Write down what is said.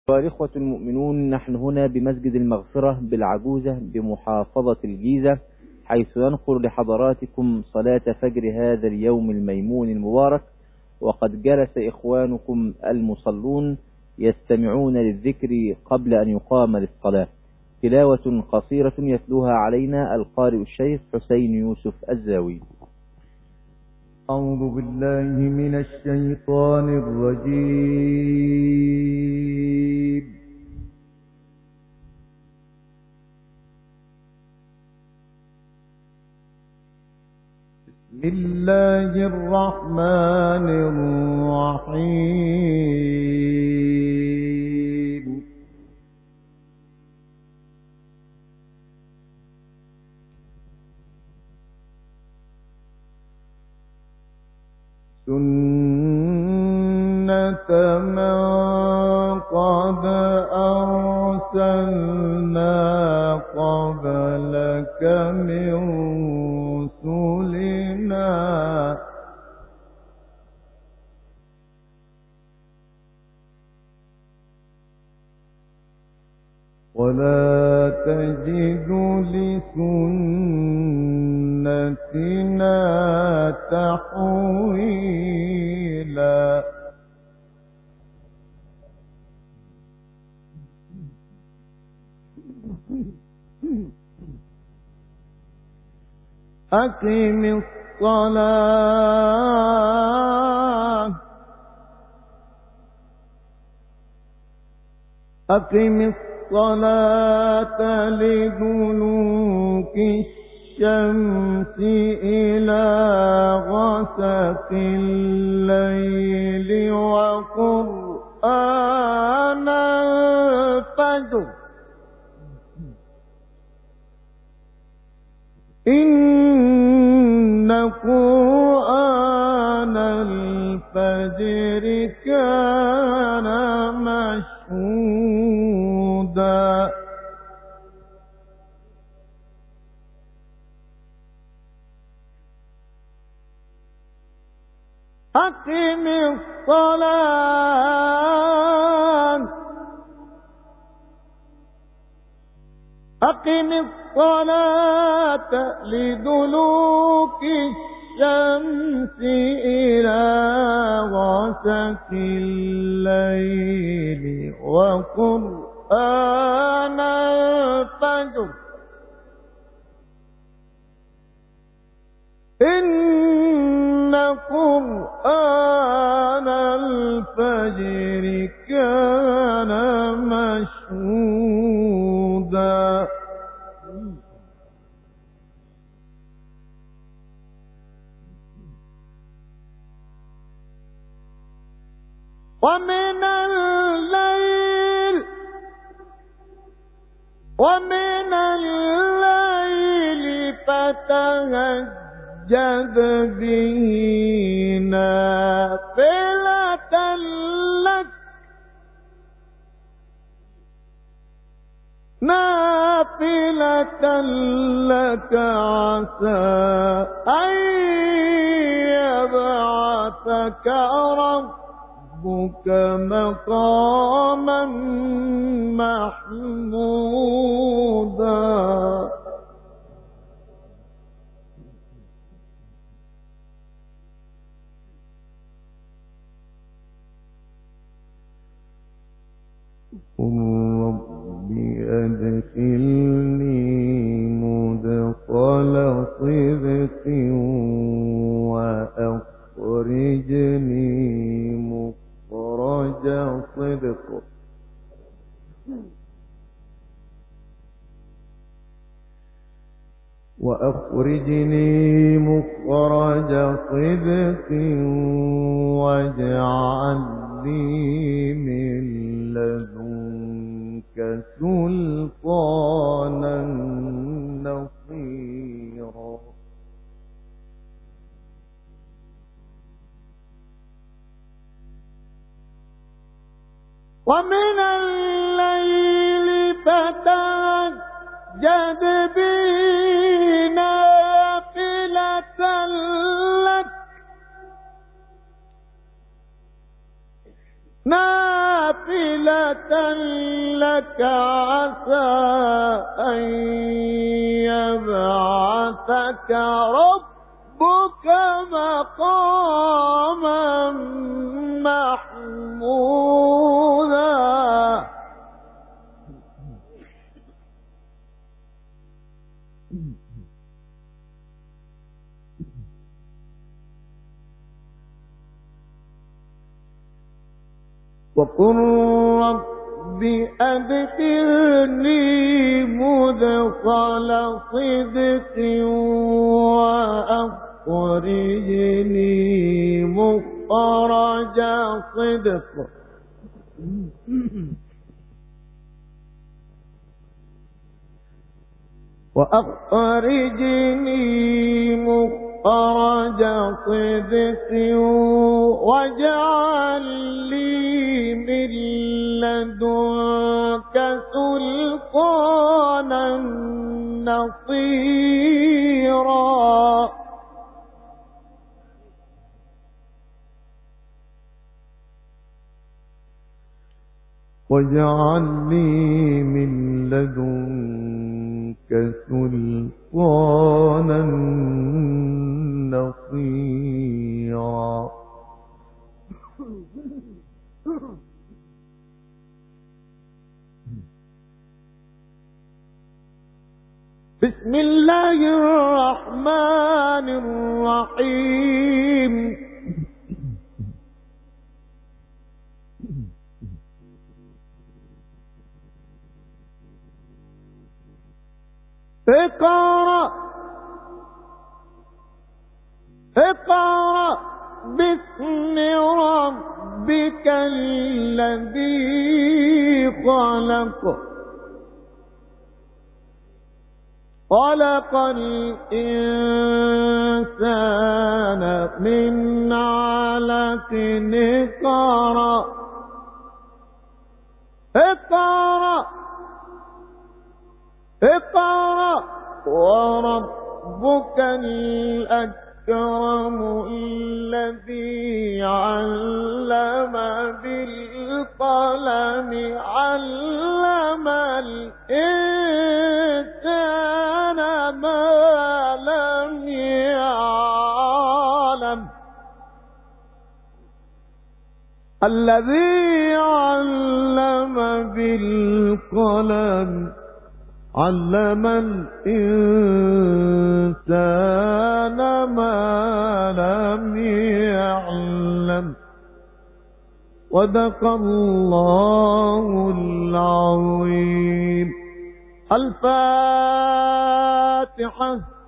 أيها الإخوة المؤمنون، نحن هنا بمسجد المغفرة بالعجوزة بمحافظة الجيزة، حيث ينقل لحضراتكم صلاة فجر هذا اليوم الميمون المبارك. وقد جلس إخوانكم المصلون يستمعون للذكر قبل أن يقام للصلاة. تلاوة قصيرة يتلوها علينا القارئ الشيخ حسين يوسف الزاوي. أعوذ بالله من الشيطان الرجيم. بسم الله الرحمن الرحيم. سنة من قد أرسلنا قبلك من رسلنا ولا تجد لسنتنا تحويلا. أقم الصلاة لدلوك الشمس إلى غسق الليل وقرآن الفجر إن قرآن الفجر كان مشهودا. أقم الصلاة لدلوك الشمس إلى غسق الليل وقرآن الفجر إن قرآن الفجر كان مشهودا. ومن الليل فتهجد به نافلة لك عسى أن يبعثك ربك مقاما محمودا. قل رب أدخلني مدخل صدق وأخرجني مخرج صدق واجعل لي من لدنك سلطانا نصيرا. ومن الليل فتهجد به نافلة لك نافلة لك عسى أن يبعثك ربك مقاما محمودا. وقل رب أدخلني مدخل صدق وأخرجني مخرج صدق مخرج صدق واجعل لي من لدنك سلطانا نصيرا. واجعل لي من لدنك سلطانا نصيرا. بسم الله الرحمن الرحيم. اقرأ باسم ربك الذي خلق. خلق الإنسان من علق. اقرأ وربك الأكرم الذي علم بالقلم علم الإنسان ما لم يعلم. الذي علم بالقلم علم الإنسان ما لم يعلم. صدق الله العظيم. الفاتحة.